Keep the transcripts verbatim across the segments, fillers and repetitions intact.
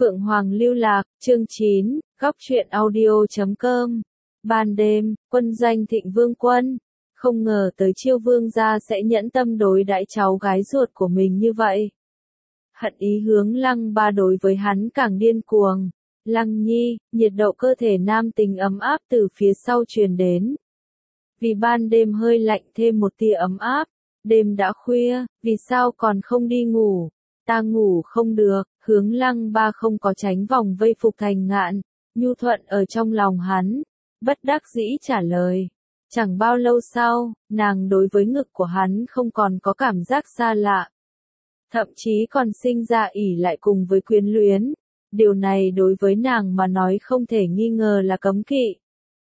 Phượng Hoàng lưu lạc, chương chín, góc truyện audio chấm com. Ban đêm, quân doanh Thịnh Vương Quân, không ngờ tới Chiêu Vương gia sẽ nhẫn tâm đối đãi cháu gái ruột của mình như vậy. Hận ý hướng Lăng Ba đối với hắn càng điên cuồng. Lăng Nhi, nhiệt độ cơ thể nam tính ấm áp từ phía sau truyền đến. Vì ban đêm hơi lạnh thêm một tia ấm áp, đêm đã khuya, vì sao còn không đi ngủ? Ta ngủ không được, hướng Lăng Ba không có tránh vòng vây Phục Thành Ngạn, nhu thuận ở trong lòng hắn, bất đắc dĩ trả lời. Chẳng bao lâu sau, nàng đối với ngực của hắn không còn có cảm giác xa lạ. Thậm chí còn sinh ra ỉ lại cùng với quyến luyến. Điều này đối với nàng mà nói không thể nghi ngờ là cấm kỵ.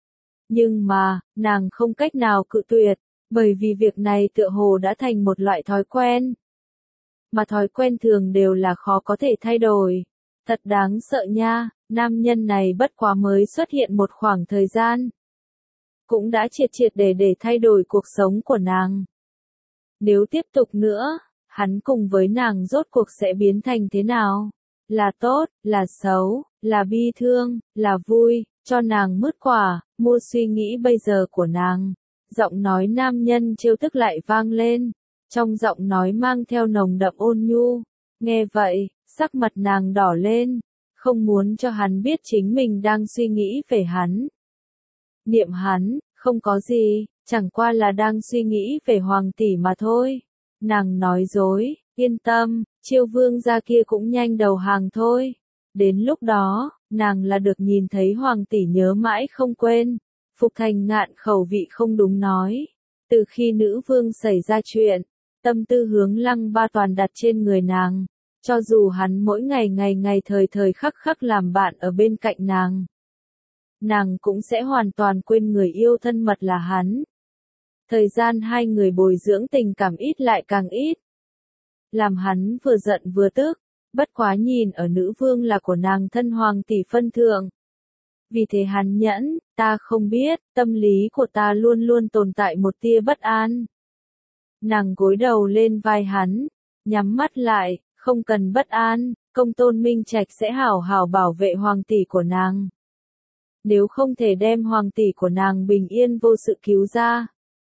Nhưng mà, nàng không cách nào cự tuyệt, bởi vì việc này tựa hồ đã thành một loại thói quen. Mà thói quen thường đều là khó có thể thay đổi. Thật đáng sợ nha, nam nhân này bất quá mới xuất hiện một khoảng thời gian. Cũng đã triệt triệt để để thay đổi cuộc sống của nàng. Nếu tiếp tục nữa, hắn cùng với nàng rốt cuộc sẽ biến thành thế nào? Là tốt, là xấu, là bi thương, là vui, cho nàng mứt quả, mua suy nghĩ bây giờ của nàng. Giọng nói nam nhân trêu tức lại vang lên, trong giọng nói mang theo nồng đậm ôn nhu. Nghe vậy, sắc mặt nàng đỏ lên, không muốn cho hắn biết chính mình đang suy nghĩ về hắn. Niệm hắn, không có gì, chẳng qua là đang suy nghĩ về Hoàng tỷ mà thôi. Nàng nói dối, yên tâm, Chiêu Vương gia kia cũng nhanh đầu hàng thôi. Đến lúc đó, nàng là được nhìn thấy Hoàng tỷ nhớ mãi không quên. Phục Thành Ngạn khẩu vị không đúng nói. Từ khi nữ vương xảy ra chuyện, tâm tư hướng Lăng Ba toàn đặt trên người nàng. Cho dù hắn mỗi ngày ngày ngày thời thời khắc khắc làm bạn ở bên cạnh nàng, nàng cũng sẽ hoàn toàn quên người yêu thân mật là hắn. Thời gian hai người bồi dưỡng tình cảm ít lại càng ít. Làm hắn vừa giận vừa tức, bất quá nhìn ở nữ vương là của nàng thân Hoàng tỷ phân thượng. Vì thế hắn nhẫn, ta không biết, tâm lý của ta luôn luôn tồn tại một tia bất an. Nàng gối đầu lên vai hắn, nhắm mắt lại, không cần bất an, Công Tôn Minh Trạch sẽ hảo hảo bảo vệ Hoàng tỷ của nàng. Nếu không thể đem Hoàng tỷ của nàng bình yên vô sự cứu ra,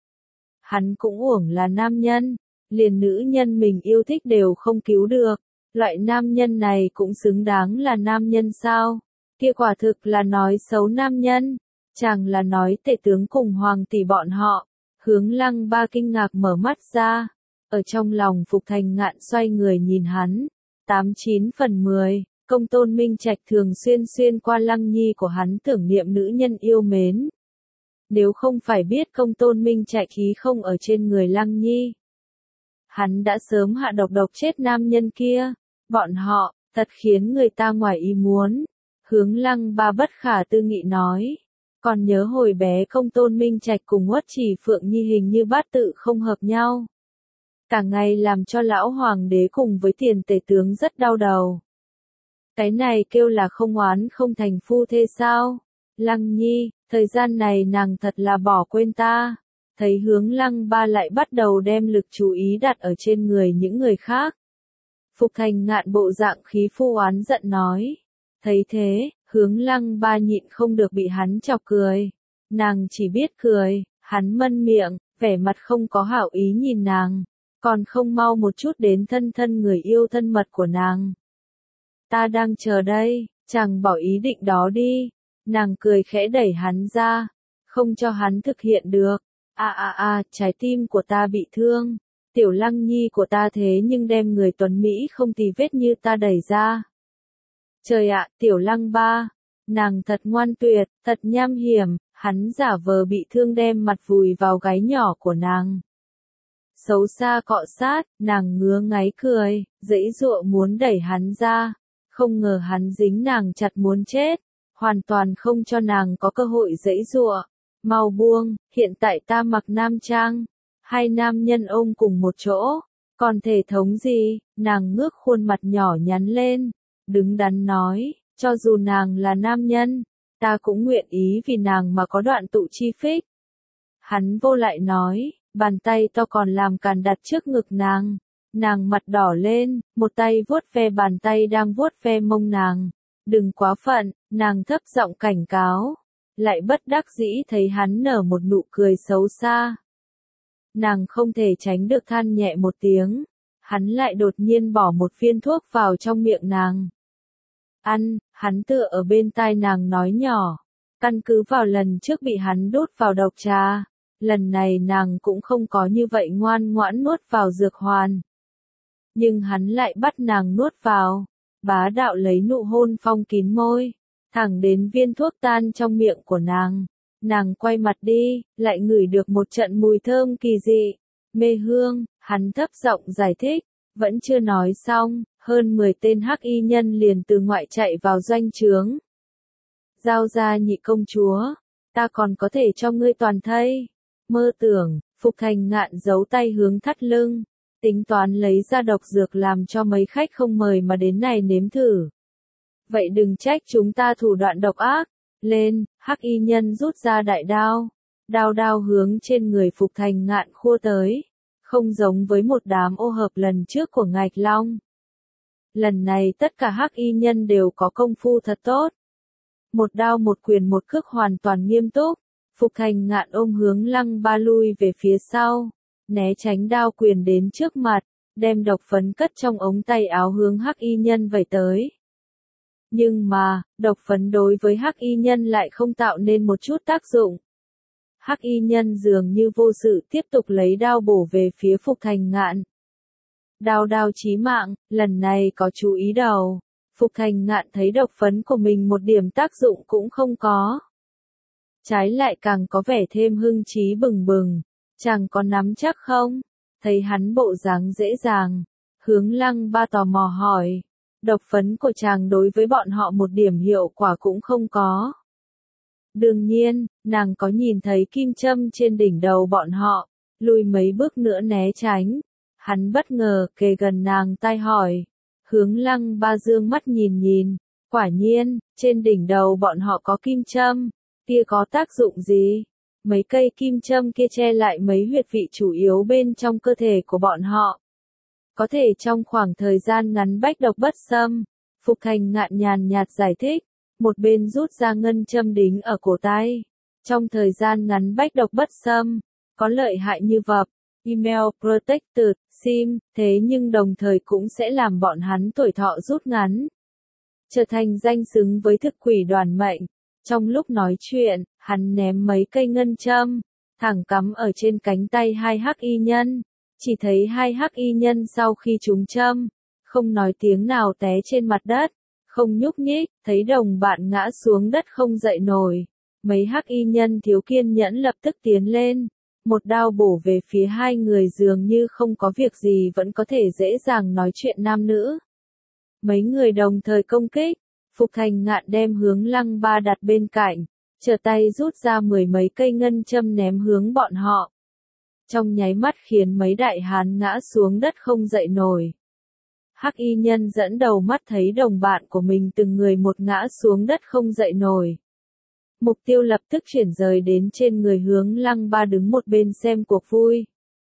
hắn cũng uổng là nam nhân, liền nữ nhân mình yêu thích đều không cứu được. Loại nam nhân này cũng xứng đáng là nam nhân sao? Kia quả thực là nói xấu nam nhân, chẳng là nói tể tướng cùng Hoàng tỷ bọn họ. Hướng Lăng Ba kinh ngạc mở mắt ra, ở trong lòng Phục Thành Ngạn xoay người nhìn hắn. Tám chín phần mười, Công Tôn Minh Trạch thường xuyên xuyên qua Lăng Nhi của hắn tưởng niệm nữ nhân yêu mến. Nếu không phải biết Công Tôn Minh Trạch khí không ở trên người Lăng Nhi, hắn đã sớm hạ độc độc chết nam nhân kia. Bọn họ, thật khiến người ta ngoài ý muốn. Hướng Lăng Ba bất khả tư nghị nói. Còn nhớ hồi bé Công Tôn Minh Trạch cùng Uất Chỉ Phượng Nhi hình như bát tự không hợp nhau. Cả ngày làm cho lão hoàng đế cùng với tiền tể tướng rất đau đầu. Cái này kêu là không oán không thành phu thê sao? Lăng Nhi, thời gian này nàng thật là bỏ quên ta. Thấy hướng Lăng Ba lại bắt đầu đem lực chú ý đặt ở trên người những người khác. Phục Thành Ngạn bộ dạng khí phu oán giận nói. Thấy thế, hướng Lăng Ba nhịn không được bị hắn chọc cười. Nàng chỉ biết cười, hắn mân miệng, vẻ mặt không có hảo ý nhìn nàng. Còn không mau một chút đến thân thân người yêu thân mật của nàng. Ta đang chờ đây, chàng bỏ ý định đó đi. Nàng cười khẽ đẩy hắn ra, không cho hắn thực hiện được. A a a, trái tim của ta bị thương. Tiểu Lăng Nhi của ta thế nhưng đem người tuấn Mỹ không tì vết như ta đẩy ra. Trời ạ, Tiểu Lăng Ba, nàng thật ngoan tuyệt, thật nham hiểm, hắn giả vờ bị thương đem mặt vùi vào gáy nhỏ của nàng. Xấu xa cọ sát, nàng ngứa ngáy cười, giãy giụa muốn đẩy hắn ra, không ngờ hắn dính nàng chặt muốn chết, hoàn toàn không cho nàng có cơ hội giãy giụa. Mau buông, hiện tại ta mặc nam trang, hai nam nhân ôm cùng một chỗ, còn thể thống gì? Nàng ngước khuôn mặt nhỏ nhắn lên, đứng đắn nói, cho dù nàng là nam nhân, ta cũng nguyện ý vì nàng mà có đoạn tụ chi phích. Hắn vô lại nói, bàn tay to còn làm càn đặt trước ngực nàng. Nàng mặt đỏ lên, một tay vuốt ve bàn tay đang vuốt ve mông nàng, Đừng quá phận, nàng thấp giọng cảnh cáo. Lại bất đắc dĩ thấy hắn nở một nụ cười xấu xa. Nàng không thể tránh được than nhẹ một tiếng. Hắn lại đột nhiên bỏ một viên thuốc vào trong miệng nàng. Ăn, hắn tựa ở bên tai nàng nói nhỏ. Căn cứ vào lần trước bị hắn đút vào độc trà. Lần này nàng cũng không có như vậy ngoan ngoãn nuốt vào dược hoàn. Nhưng hắn lại bắt nàng nuốt vào. Bá đạo lấy nụ hôn phong kín môi. Thẳng đến viên thuốc tan trong miệng của nàng. Nàng quay mặt đi, lại ngửi được một trận mùi thơm kỳ dị. Mê hương, hắn thấp giọng giải thích. Vẫn chưa nói xong, hơn mười tên hắc y nhân liền từ ngoại chạy vào doanh trướng. Giao ra nhị công chúa, ta còn có thể cho ngươi toàn thây. Mơ tưởng, Phục Thành Ngạn giấu tay hướng thắt lưng, tính toán lấy ra độc dược làm cho mấy khách không mời mà đến này nếm thử. Vậy đừng trách chúng ta thủ đoạn độc ác. Lên, hắc y nhân rút ra đại đao, đao đao hướng trên người Phục Thành Ngạn khua tới. Không giống với một đám ô hợp lần trước của Ngạch Long. Lần này tất cả hắc y nhân đều có công phu thật tốt. Một đao một quyền một cước hoàn toàn nghiêm túc. Phục Thành Ngạn ôm hướng Lăng Ba lui về phía sau, né tránh đao quyền đến trước mặt, đem độc phấn cất trong ống tay áo hướng hắc y nhân vẩy tới. Nhưng mà, độc phấn đối với hắc y nhân lại không tạo nên một chút tác dụng. Hắc y nhân dường như vô sự tiếp tục lấy đao bổ về phía Phục Thành Ngạn. Đao đao chí mạng, lần này có chú ý đầu. Phục Thành Ngạn thấy độc phấn của mình một điểm tác dụng cũng không có. Trái lại càng có vẻ thêm hưng trí bừng bừng. Chàng có nắm chắc không? Thấy hắn bộ dáng dễ dàng. Hướng Lăng Ba tò mò hỏi. Độc phấn của chàng đối với bọn họ một điểm hiệu quả cũng không có. Đương nhiên, nàng có nhìn thấy kim châm trên đỉnh đầu bọn họ, lùi mấy bước nữa né tránh. Hắn bất ngờ kề gần nàng tai hỏi. Hướng Lăng Ba dương mắt nhìn nhìn, quả nhiên, trên đỉnh đầu bọn họ có kim châm, kia có tác dụng gì? Mấy cây kim châm kia che lại mấy huyệt vị chủ yếu bên trong cơ thể của bọn họ. Có thể trong khoảng thời gian ngắn bách độc bất xâm. Phục Thành Ngạn nhàn nhạt giải thích, một bên rút ra ngân châm đính ở cổ tay. Trong thời gian ngắn bách độc bất xâm, có lợi hại như vật, email protected, sim, thế nhưng đồng thời cũng sẽ làm bọn hắn tuổi thọ rút ngắn. Trở thành danh xứng với thực quỷ đoàn mệnh. Trong lúc nói chuyện, hắn ném mấy cây ngân châm, thẳng cắm ở trên cánh tay hai hắc y nhân. Chỉ thấy hai hắc y nhân sau khi trúng châm, không nói tiếng nào té trên mặt đất, không nhúc nhích, thấy đồng bạn ngã xuống đất không dậy nổi. Mấy hắc y nhân thiếu kiên nhẫn lập tức tiến lên, một đao bổ về phía hai người dường như không có việc gì vẫn có thể dễ dàng nói chuyện nam nữ. Mấy người đồng thời công kích, Phục Thành Ngạn đem hướng Lăng Ba đặt bên cạnh, trở tay rút ra mười mấy cây ngân châm ném hướng bọn họ. Trong nháy mắt khiến mấy đại hán ngã xuống đất không dậy nổi. Hắc y nhân dẫn đầu mắt thấy đồng bạn của mình từng người một ngã xuống đất không dậy nổi. Mục tiêu lập tức chuyển rời đến trên người hướng Lăng Ba đứng một bên xem cuộc vui.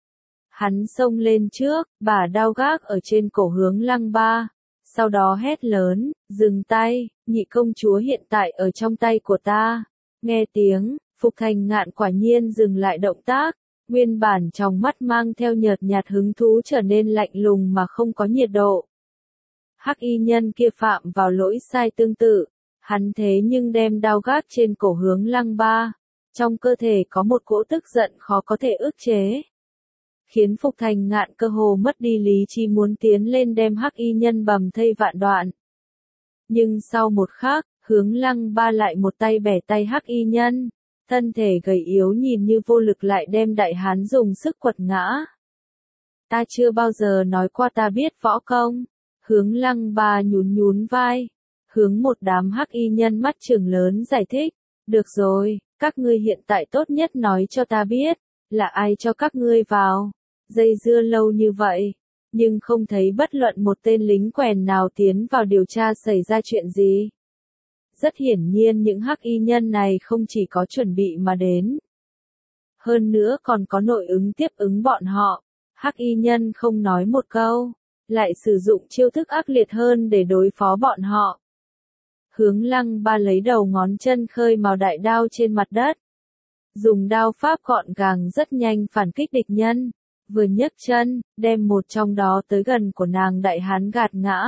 Hắn xông lên trước, bả đao gác ở trên cổ hướng Lăng Ba. Sau đó hét lớn, dừng tay, nhị công chúa hiện tại ở trong tay của ta. Nghe tiếng, Phục Thành Ngạn quả nhiên dừng lại động tác. Nguyên bản trong mắt mang theo nhợt nhạt hứng thú trở nên lạnh lùng mà không có nhiệt độ. Hắc y nhân kia phạm vào lỗi sai tương tự, hắn thế nhưng đem đao gác trên cổ hướng Lăng Ba, trong cơ thể có một cỗ tức giận khó có thể ức chế. Khiến Phục Thành Ngạn cơ hồ mất đi lý trí muốn tiến lên đem hắc y nhân bầm thây vạn đoạn. Nhưng sau một khắc, hướng Lăng Ba lại một tay bẻ tay hắc y nhân. Thân thể gầy yếu nhìn như vô lực lại đem đại hán dùng sức quật ngã. Ta chưa bao giờ nói qua ta biết võ công. Hướng Lăng Ba nhún nhún vai. Hướng một đám hắc y nhân mắt trừng lớn giải thích. Được rồi, các ngươi hiện tại tốt nhất nói cho ta biết. Là ai cho các ngươi vào. Dây dưa lâu như vậy. Nhưng không thấy bất luận một tên lính quèn nào tiến vào điều tra xảy ra chuyện gì. Rất hiển nhiên những hắc y nhân này không chỉ có chuẩn bị mà đến. Hơn nữa còn có nội ứng tiếp ứng bọn họ. Hắc y nhân không nói một câu, lại sử dụng chiêu thức ác liệt hơn để đối phó bọn họ. Hướng Lăng Ba lấy đầu ngón chân khơi mào đại đao trên mặt đất. Dùng đao pháp gọn gàng rất nhanh phản kích địch nhân. Vừa nhấc chân, đem một trong đó tới gần của nàng đại hán gạt ngã.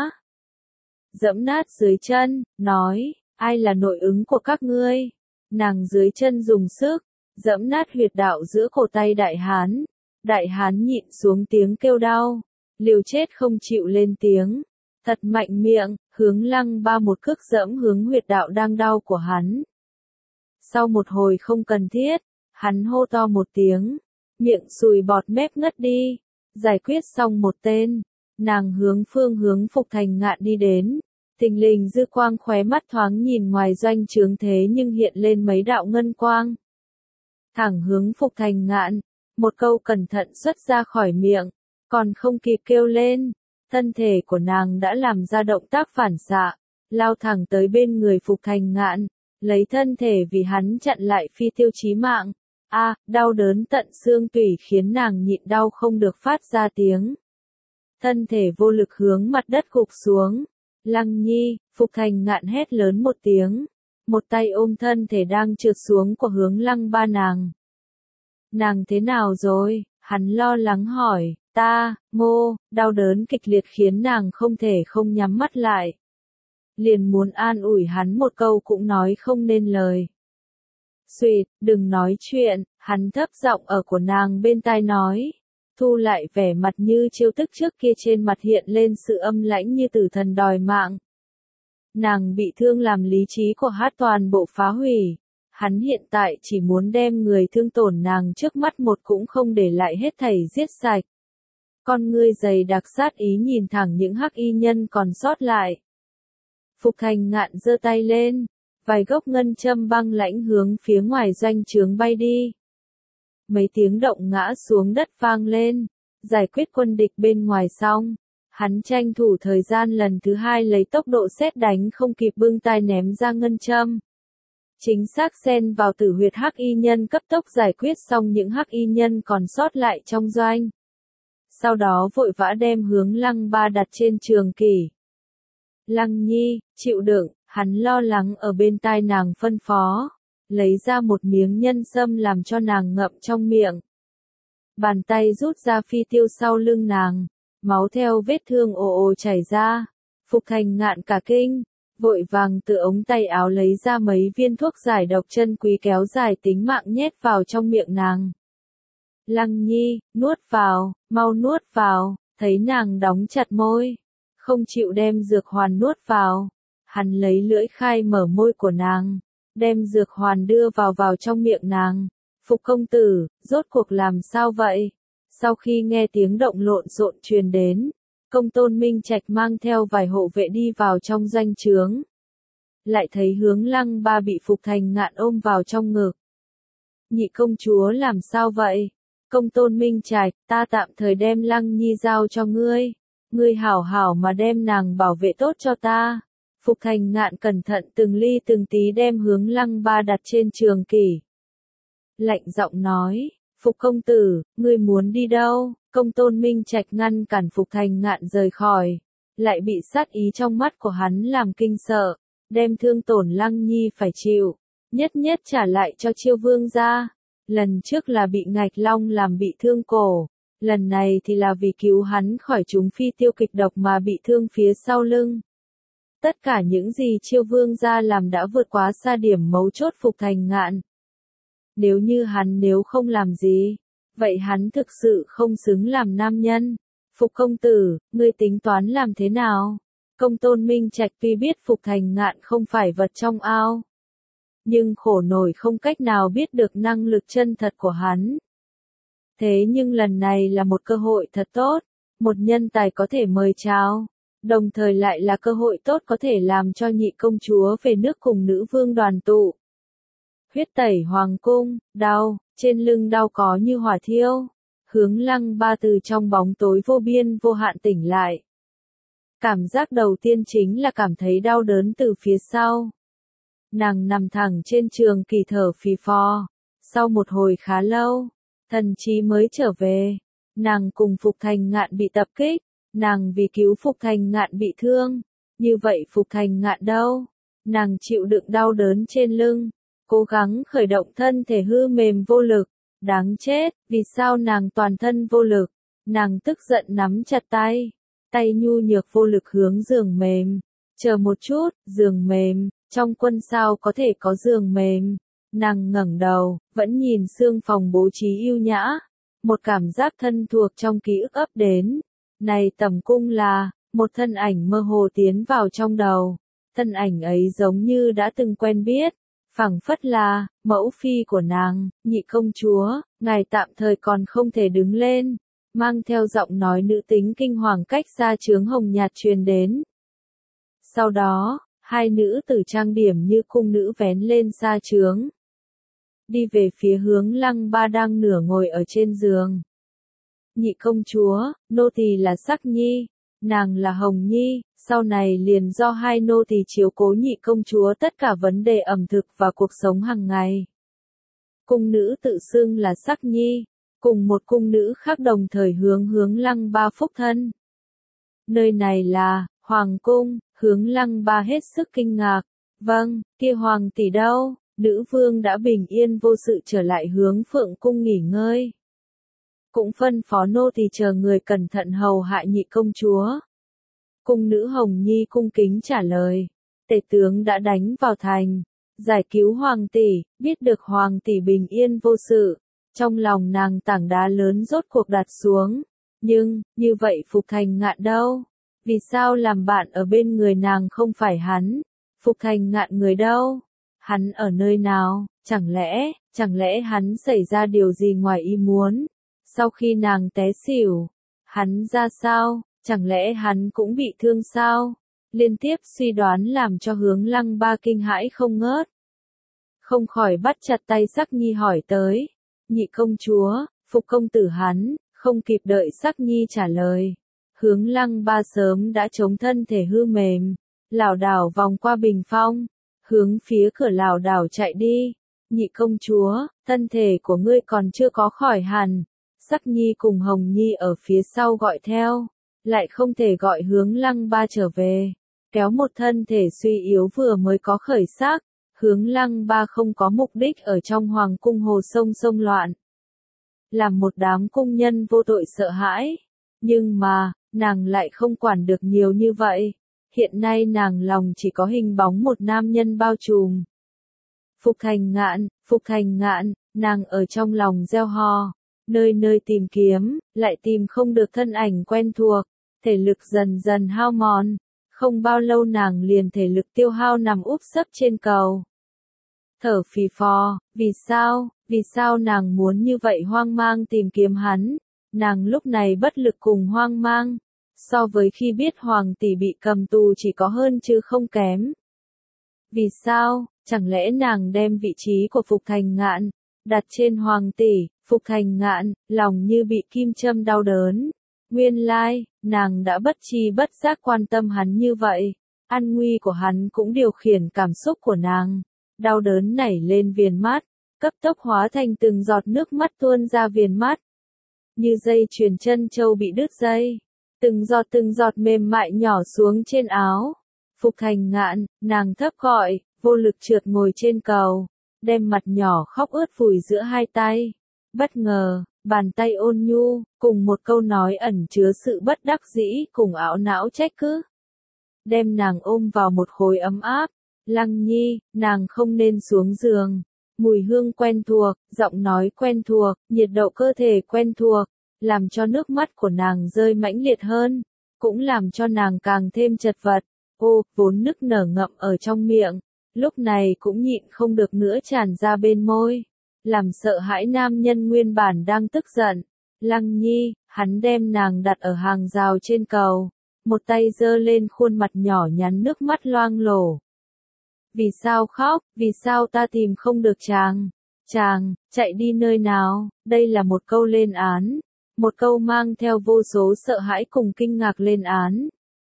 Dẫm nát dưới chân, nói, ai là nội ứng của các ngươi? Nàng dưới chân dùng sức, dẫm nát huyệt đạo giữa cổ tay đại hán. Đại hán nhịn xuống tiếng kêu đau, liều chết không chịu lên tiếng. Thật mạnh miệng, Hướng Lăng Ba một cước dẫm hướng huyệt đạo đang đau của hắn. Sau một hồi không cần thiết, hắn hô to một tiếng, miệng sùi bọt mép ngất đi. Giải quyết xong một tên, nàng hướng phương hướng Phục Thành Ngạn đi đến. Thình lình dư quang khóe mắt thoáng nhìn ngoài doanh trướng thế nhưng hiện lên mấy đạo ngân quang. Thẳng hướng Phục Thành Ngạn, một câu cẩn thận xuất ra khỏi miệng, còn không kịp kêu lên. Thân thể của nàng đã làm ra động tác phản xạ, lao thẳng tới bên người Phục Thành Ngạn, lấy thân thể vì hắn chặn lại phi tiêu chí mạng. A, à, đau đớn tận xương tủy khiến nàng nhịn đau không được phát ra tiếng. Thân thể vô lực hướng mặt đất gục xuống. Lăng Nhi, Phục Thành Ngạn hét lớn một tiếng, một tay ôm thân thể đang trượt xuống của Hướng Lăng Ba nàng. Nàng thế nào rồi? Hắn lo lắng hỏi. Ta, ngô, đau đớn kịch liệt khiến nàng không thể không nhắm mắt lại. Liền muốn an ủi hắn một câu cũng nói không nên lời. Xuyệt, đừng nói chuyện, hắn thấp giọng ở của nàng bên tai nói. Thu lại vẻ mặt như chiêu tức trước kia, trên mặt hiện lên sự âm lãnh như tử thần đòi mạng. Nàng bị thương làm lý trí của hát toàn bộ phá hủy. Hắn hiện tại chỉ muốn đem người thương tổn nàng trước mắt một cũng không để lại hết thảy giết sạch. Con ngươi dày đặc sát ý nhìn thẳng những hắc y nhân còn sót lại. Phục Thành Ngạn giơ tay lên, vài gốc ngân châm băng lãnh hướng phía ngoài doanh trướng bay đi. Mấy tiếng động ngã xuống đất vang lên, giải quyết quân địch bên ngoài xong, hắn tranh thủ thời gian lần thứ hai lấy tốc độ sét đánh không kịp bưng tay ném ra ngân châm. Chính xác xen vào tử huyệt hắc y nhân, cấp tốc giải quyết xong những hắc y nhân còn sót lại trong doanh. Sau đó vội vã đem Hướng Lăng Ba đặt trên trường kỷ. Lăng Nhi, chịu đựng, hắn lo lắng ở bên tai nàng phân phó, lấy ra một miếng nhân sâm làm cho nàng ngậm trong miệng. Bàn tay rút ra phi tiêu sau lưng nàng, máu theo vết thương ồ ồ chảy ra. Phục Thành Ngạn cả kinh, vội vàng từ ống tay áo lấy ra mấy viên thuốc giải độc chân quý kéo dài tính mạng nhét vào trong miệng nàng. Lăng Nhi, nuốt vào, mau nuốt vào, thấy nàng đóng chặt môi, không chịu đem dược hoàn nuốt vào. Hắn lấy lưỡi khai mở môi của nàng, đem dược hoàn đưa vào vào trong miệng nàng. Phục công tử, rốt cuộc làm sao vậy? Sau khi nghe tiếng động lộn xộn truyền đến, Công Tôn Minh Trạch mang theo vài hộ vệ đi vào trong doanh trướng. Lại thấy Hướng Lăng Ba bị Phục Thành Ngạn ôm vào trong ngực. Nhị công chúa làm sao vậy? Công Tôn Minh Trạch, ta tạm thời đem Lăng Nhi giao cho ngươi. Ngươi hảo hảo mà đem nàng bảo vệ tốt cho ta. Phục Thành Ngạn cẩn thận từng ly từng tí đem Hướng Lăng Ba đặt trên trường kỷ. Lạnh giọng nói, Phục công tử, ngươi muốn đi đâu? Công Tôn Minh Trạch ngăn cản Phục Thành Ngạn rời khỏi. Lại bị sát ý trong mắt của hắn làm kinh sợ, đem thương tổn Lăng Nhi phải chịu. Nhất nhất trả lại cho Chiêu Vương gia. Lần trước là bị Ngạch Long làm bị thương cổ. Lần này thì là vì cứu hắn khỏi chúng phi tiêu kịch độc mà bị thương phía sau lưng. Tất cả những gì Chiêu Vương gia làm đã vượt quá xa điểm mấu chốt Phục Thành Ngạn. Nếu như hắn nếu không làm gì, vậy hắn thực sự không xứng làm nam nhân. Phục công tử, ngươi tính toán làm thế nào? Công Tôn Minh Trạch tuy biết Phục Thành Ngạn không phải vật trong ao, nhưng khổ nổi không cách nào biết được năng lực chân thật của hắn. Thế nhưng lần này là một cơ hội thật tốt, một nhân tài có thể mời chào, đồng thời lại là cơ hội tốt có thể làm cho nhị công chúa về nước cùng nữ vương đoàn tụ. Huyết tẩy hoàng cung, đau, trên lưng đau có như hỏa thiêu. Hướng Lăng Ba từ trong bóng tối vô biên vô hạn tỉnh lại. Cảm giác đầu tiên chính là cảm thấy đau đớn từ phía sau. Nàng nằm thẳng trên trường kỷ thở phì phò. Sau một hồi khá lâu, thần trí mới trở về. Nàng cùng Phục Thành Ngạn bị tập kích. Nàng vì cứu Phục Thành Ngạn bị thương. Như vậy Phục Thành Ngạn đâu? nàng chịu đựng đau đớn trên lưng, cố gắng khởi động thân thể hư mềm vô lực, đáng chết, vì sao nàng toàn thân vô lực, nàng tức giận nắm chặt tay, tay nhu nhược vô lực hướng giường mềm, chờ một chút, giường mềm, trong quân sao có thể có giường mềm, nàng ngẩng đầu, vẫn nhìn xương phòng bố trí yêu nhã, một cảm giác thân thuộc trong ký ức ấp đến, này tầm cung là, một thân ảnh mơ hồ tiến vào trong đầu, thân ảnh ấy giống như đã từng quen biết, phảng phất là, mẫu phi của nàng, nhị công chúa, ngài tạm thời còn không thể đứng lên, mang theo giọng nói nữ tính kinh hoàng cách xa chướng hồng nhạt truyền đến. Sau đó, hai nữ tử trang điểm như cung nữ vén lên xa chướng, đi về phía hướng Lăng Ba đang nửa ngồi ở trên giường. Nhị công chúa, nô tỳ là Sắc Nhi, nàng là Hồng Nhi, sau này liền do hai nô tỳ chiếu cố nhị công chúa tất cả vấn đề ẩm thực và cuộc sống hàng ngày. Cung nữ tự xưng là Sắc Nhi, cùng một cung nữ khác đồng thời hướng hướng Lăng Ba phúc thân. Nơi này là, Hoàng cung, hướng Lăng Ba hết sức kinh ngạc. Vâng, kia Hoàng tỷ đâu? Nữ vương đã bình yên vô sự trở lại hướng Phượng cung nghỉ ngơi. Cũng phân phó nô tỳ chờ người cẩn thận hầu hạ nhị công chúa. Cung nữ Hồng Nhi cung kính trả lời. Tể tướng đã đánh vào thành, giải cứu Hoàng tỷ, biết được Hoàng tỷ bình yên vô sự. Trong lòng nàng tảng đá lớn rốt cuộc đặt xuống. Nhưng, như vậy Phục Thành Ngạn đâu? Vì sao làm bạn ở bên người nàng không phải hắn? Phục Thành Ngạn người đâu? Hắn ở nơi nào? Chẳng lẽ, chẳng lẽ hắn xảy ra điều gì ngoài ý muốn? Sau khi nàng té xỉu, hắn ra sao? Chẳng lẽ hắn cũng bị thương sao? Liên tiếp suy đoán làm cho hướng Lăng Ba kinh hãi không ngớt. Không khỏi bắt chặt tay Sắc Nhi hỏi tới. Nhị công chúa, Phục công tử hắn, không kịp đợi Sắc Nhi trả lời. Hướng Lăng Ba sớm đã chống thân thể hư mềm, lảo đảo vòng qua bình phong, hướng phía cửa lảo đảo chạy đi. Nhị công chúa, thân thể của ngươi còn chưa có khỏi hẳn. Sắc Nhi cùng Hồng Nhi ở phía sau gọi theo, lại không thể gọi hướng Lăng Ba trở về, kéo một thân thể suy yếu vừa mới có khởi sắc, hướng Lăng Ba không có mục đích ở trong hoàng cung hồ sông sông loạn. Làm một đám cung nhân vô tội sợ hãi, nhưng mà, nàng lại không quản được nhiều như vậy, hiện nay nàng lòng chỉ có hình bóng một nam nhân bao trùm. Phục Thành Ngạn, Phục Thành Ngạn, nàng ở trong lòng reo hò. Nơi nơi tìm kiếm, lại tìm không được thân ảnh quen thuộc, thể lực dần dần hao mòn, không bao lâu nàng liền thể lực tiêu hao nằm úp sấp trên cầu. Thở phì phò, vì sao, vì sao nàng muốn như vậy hoang mang tìm kiếm hắn, nàng lúc này bất lực cùng hoang mang, so với khi biết Hoàng tỷ bị cầm tù chỉ có hơn chứ không kém. Vì sao, chẳng lẽ nàng đem vị trí của Phục Thành Ngạn, đặt trên Hoàng tỷ? Phục Thành Ngạn, lòng như bị kim châm đau đớn. Nguyên lai, nàng đã bất chi bất giác quan tâm hắn như vậy. An nguy của hắn cũng điều khiển cảm xúc của nàng. Đau đớn nảy lên viền mắt, cấp tốc hóa thành từng giọt nước mắt tuôn ra viền mắt. Như dây chuyền chân châu bị đứt dây. Từng giọt từng giọt mềm mại nhỏ xuống trên áo. Phục Thành Ngạn, nàng thấp gọi, vô lực trượt ngồi trên cầu. Đem mặt nhỏ khóc ướt vùi giữa hai tay. Bất ngờ, bàn tay ôn nhu, cùng một câu nói ẩn chứa sự bất đắc dĩ cùng ảo não trách cứ. Đem nàng ôm vào một khối ấm áp. Lăng Nhi, nàng không nên xuống giường. Mùi hương quen thuộc, giọng nói quen thuộc, nhiệt độ cơ thể quen thuộc, làm cho nước mắt của nàng rơi mãnh liệt hơn, cũng làm cho nàng càng thêm chật vật. Ô, vốn nức nở ngậm ở trong miệng, lúc này cũng nhịn không được nữa tràn ra bên môi. Làm sợ hãi nam nhân nguyên bản đang tức giận. Lăng Nhi, hắn đem nàng đặt ở hàng rào trên cầu. Một tay giơ lên khuôn mặt nhỏ nhắn nước mắt loang lổ. Vì sao khóc, vì sao ta tìm không được chàng? Chàng, chạy đi nơi nào? Đây là một câu lên án. Một câu mang theo vô số sợ hãi cùng kinh ngạc lên án.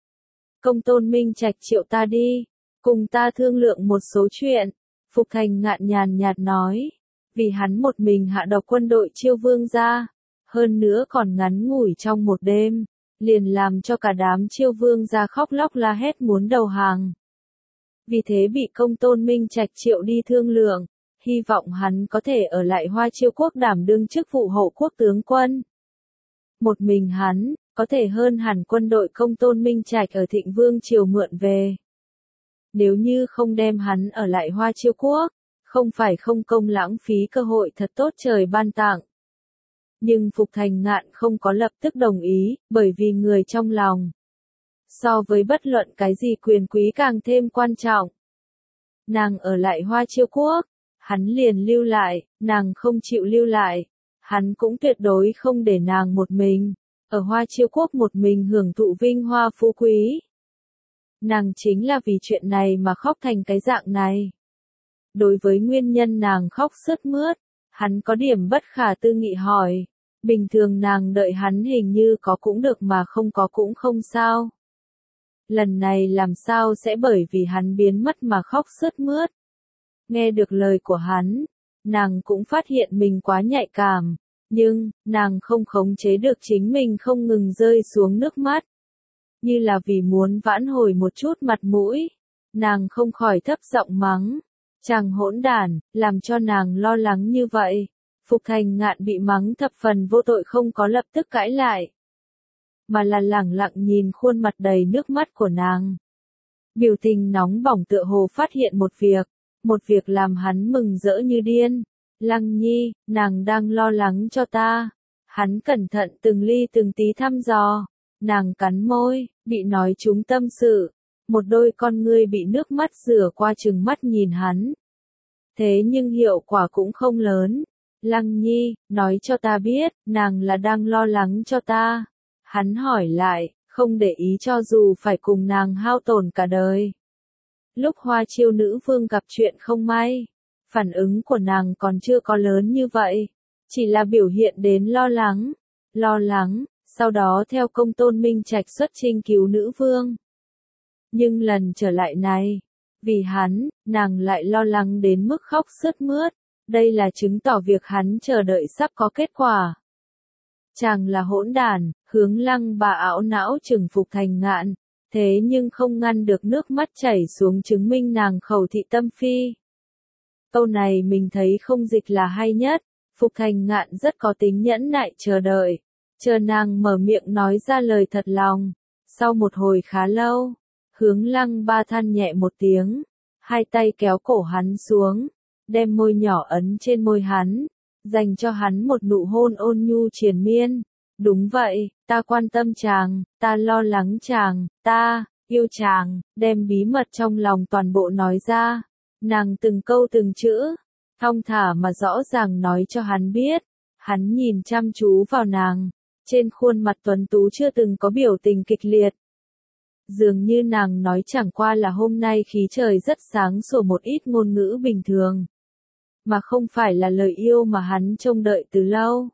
Công tôn Minh Trạch triệu ta đi. Cùng ta thương lượng một số chuyện. Phục Thành Ngạn nhàn nhạt nói. Vì hắn một mình hạ độc quân đội Chiêu Vương gia, hơn nữa còn ngắn ngủi trong một đêm, liền làm cho cả đám Chiêu Vương gia khóc lóc la hét muốn đầu hàng. vì thế bị Công Tôn Minh Trạch triệu đi thương lượng, hy vọng hắn có thể ở lại Hoa Chiêu quốc đảm đương chức vụ hậu quốc tướng quân. Một mình hắn, có thể hơn hẳn quân đội Công Tôn Minh Trạch ở Thịnh Vương triều mượn về. Nếu như không đem hắn ở lại Hoa Chiêu quốc, không phải không công lãng phí cơ hội thật tốt trời ban tặng. Nhưng Phục Thành Ngạn không có lập tức đồng ý, bởi vì người trong lòng. So với bất luận cái gì quyền quý càng thêm quan trọng. Nàng ở lại Hoa Chiêu quốc, hắn liền lưu lại, nàng không chịu lưu lại. Hắn cũng tuyệt đối không để nàng một mình, ở Hoa Chiêu quốc một mình hưởng thụ vinh hoa phú quý. Nàng chính là vì chuyện này mà khóc thành cái dạng này. Đối với nguyên nhân nàng khóc sướt mướt, hắn có điểm bất khả tư nghị hỏi. Bình thường nàng đợi hắn hình như có cũng được mà không có cũng không sao. Lần này làm sao sẽ bởi vì hắn biến mất mà khóc sướt mướt. Nghe được lời của hắn, nàng cũng phát hiện mình quá nhạy cảm, nhưng, nàng không khống chế được chính mình không ngừng rơi xuống nước mắt. Như là vì muốn vãn hồi một chút mặt mũi, nàng không khỏi thấp giọng mắng. Chàng hỗn đản, làm cho nàng lo lắng như vậy. Phục Thành Ngạn bị mắng thập phần vô tội không có lập tức cãi lại, mà là lẳng lặng nhìn khuôn mặt đầy nước mắt của nàng. Biểu tình nóng bỏng tựa hồ phát hiện một việc, một việc làm hắn mừng rỡ như điên. Lăng Nhi, nàng đang lo lắng cho ta. Hắn cẩn thận từng ly từng tí thăm dò. Nàng cắn môi, bị nói trúng tâm sự. Một đôi con ngươi bị nước mắt rửa qua trừng mắt nhìn hắn. Thế nhưng hiệu quả cũng không lớn. Lăng Nhi, nói cho ta biết, nàng là đang lo lắng cho ta. Hắn hỏi lại, không để ý cho dù phải cùng nàng hao tổn cả đời. Lúc Hoa Chiêu nữ vương gặp chuyện không may, phản ứng của nàng còn chưa có lớn như vậy, chỉ là biểu hiện đến lo lắng, lo lắng, sau đó theo Công Tôn Minh Trạch xuất chinh cứu nữ vương. Nhưng lần trở lại này, vì hắn, nàng lại lo lắng đến mức khóc sướt mướt, đây là chứng tỏ việc hắn chờ đợi sắp có kết quả. Chàng là hỗn đản, Hướng Lăng bà ảo não trừng Phục Thành Ngạn, thế nhưng không ngăn được nước mắt chảy xuống chứng minh nàng khẩu thị tâm phi. Câu này mình thấy không dịch là hay nhất, Phục Thành Ngạn rất có tính nhẫn nại chờ đợi, chờ nàng mở miệng nói ra lời thật lòng. Sau một hồi khá lâu, Hướng Lăng ba than nhẹ một tiếng, hai tay kéo cổ hắn xuống, đem môi nhỏ ấn trên môi hắn, dành cho hắn một nụ hôn ôn nhu triền miên. Đúng vậy, ta quan tâm chàng, ta lo lắng chàng, ta yêu chàng, đem bí mật trong lòng toàn bộ nói ra. Nàng từng câu từng chữ, thong thả mà rõ ràng nói cho hắn biết. Hắn nhìn chăm chú vào nàng, trên khuôn mặt tuấn tú chưa từng có biểu tình kịch liệt. Dường như nàng nói chẳng qua là hôm nay khí trời rất sáng sủa một ít ngôn ngữ bình thường, mà không phải là lời yêu mà hắn trông đợi từ lâu.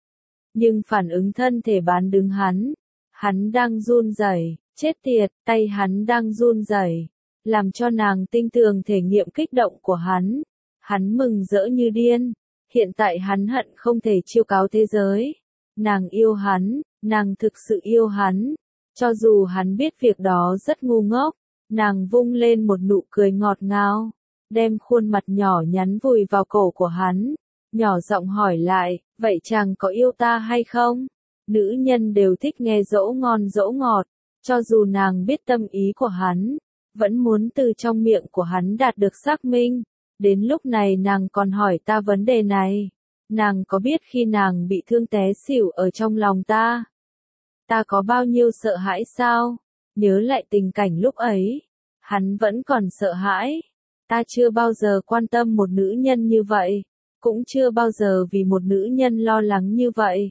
Nhưng phản ứng thân thể bán đứng hắn, hắn đang run rẩy, chết tiệt, tay hắn đang run rẩy, làm cho nàng tinh tường thể nghiệm kích động của hắn. Hắn mừng rỡ như điên, hiện tại hắn hận không thể chiêu cáo thế giới. Nàng yêu hắn, nàng thực sự yêu hắn, cho dù hắn biết việc đó rất ngu ngốc. Nàng vung lên một nụ cười ngọt ngào, đem khuôn mặt nhỏ nhắn vùi vào cổ của hắn, nhỏ giọng hỏi lại, vậy chàng có yêu ta hay không? Nữ nhân đều thích nghe dỗ ngon dỗ ngọt, cho dù nàng biết tâm ý của hắn, vẫn muốn từ trong miệng của hắn đạt được xác minh. Đến lúc này nàng còn hỏi ta vấn đề này, nàng có biết khi nàng bị thương té xỉu ở trong lòng ta, ta có bao nhiêu sợ hãi sao? Nhớ lại tình cảnh lúc ấy, hắn vẫn còn sợ hãi. Ta chưa bao giờ quan tâm một nữ nhân như vậy, cũng chưa bao giờ vì một nữ nhân lo lắng như vậy.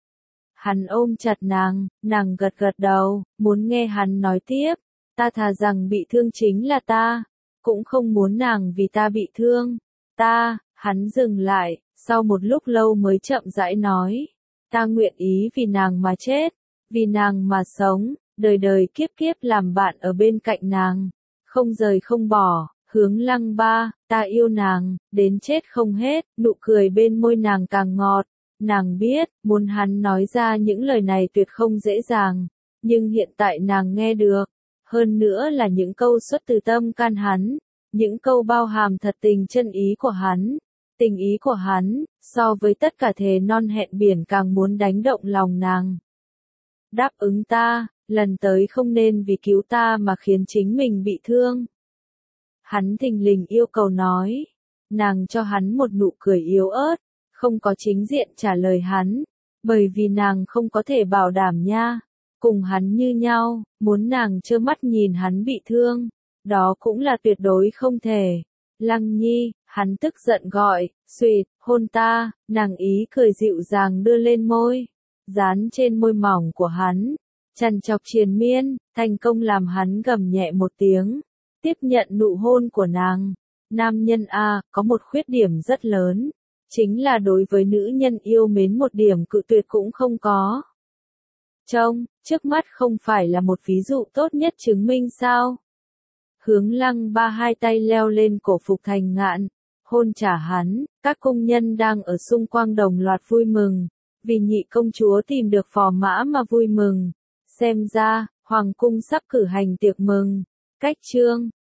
Hắn ôm chặt nàng, nàng gật gật đầu, muốn nghe hắn nói tiếp. Ta thà rằng bị thương chính là ta, cũng không muốn nàng vì ta bị thương. Ta, hắn dừng lại, sau một lúc lâu mới chậm rãi nói. Ta nguyện ý vì nàng mà chết, vì nàng mà sống, đời đời kiếp kiếp làm bạn ở bên cạnh nàng, không rời không bỏ. Hướng Lăng ba, ta yêu nàng, đến chết không hết. Nụ cười bên môi nàng càng ngọt. Nàng biết, muốn hắn nói ra những lời này tuyệt không dễ dàng, nhưng hiện tại nàng nghe được. Hơn nữa là những câu xuất từ tâm can hắn, những câu bao hàm thật tình chân ý của hắn. Tình ý của hắn, so với tất cả thề non hẹn biển càng muốn đánh động lòng nàng. Đáp ứng ta, lần tới không nên vì cứu ta mà khiến chính mình bị thương. Hắn thình lình yêu cầu nói. Nàng cho hắn một nụ cười yếu ớt, không có chính diện trả lời hắn, bởi vì nàng không có thể bảo đảm nha. Cùng hắn như nhau, muốn nàng trơ mắt nhìn hắn bị thương, đó cũng là tuyệt đối không thể. Lăng Nhi, hắn tức giận gọi, "Xuyệt, hôn ta." Nàng ý cười dịu dàng đưa lên môi, dán trên môi mỏng của hắn, chằn chọc triền miên, thành công làm hắn gầm nhẹ một tiếng, tiếp nhận nụ hôn của nàng. Nam nhân a, có một khuyết điểm rất lớn, chính là đối với nữ nhân yêu mến một điểm cự tuyệt cũng không có. Trông, trước mắt không phải là một ví dụ tốt nhất chứng minh sao? Hướng Lăng Ba hai tay leo lên cổ Phục Thành Ngạn, hôn trả hắn, các công nhân đang ở xung quanh đồng loạt vui mừng, vì nhị công chúa tìm được phò mã mà vui mừng. Xem ra, hoàng cung sắp cử hành tiệc mừng. Cách chương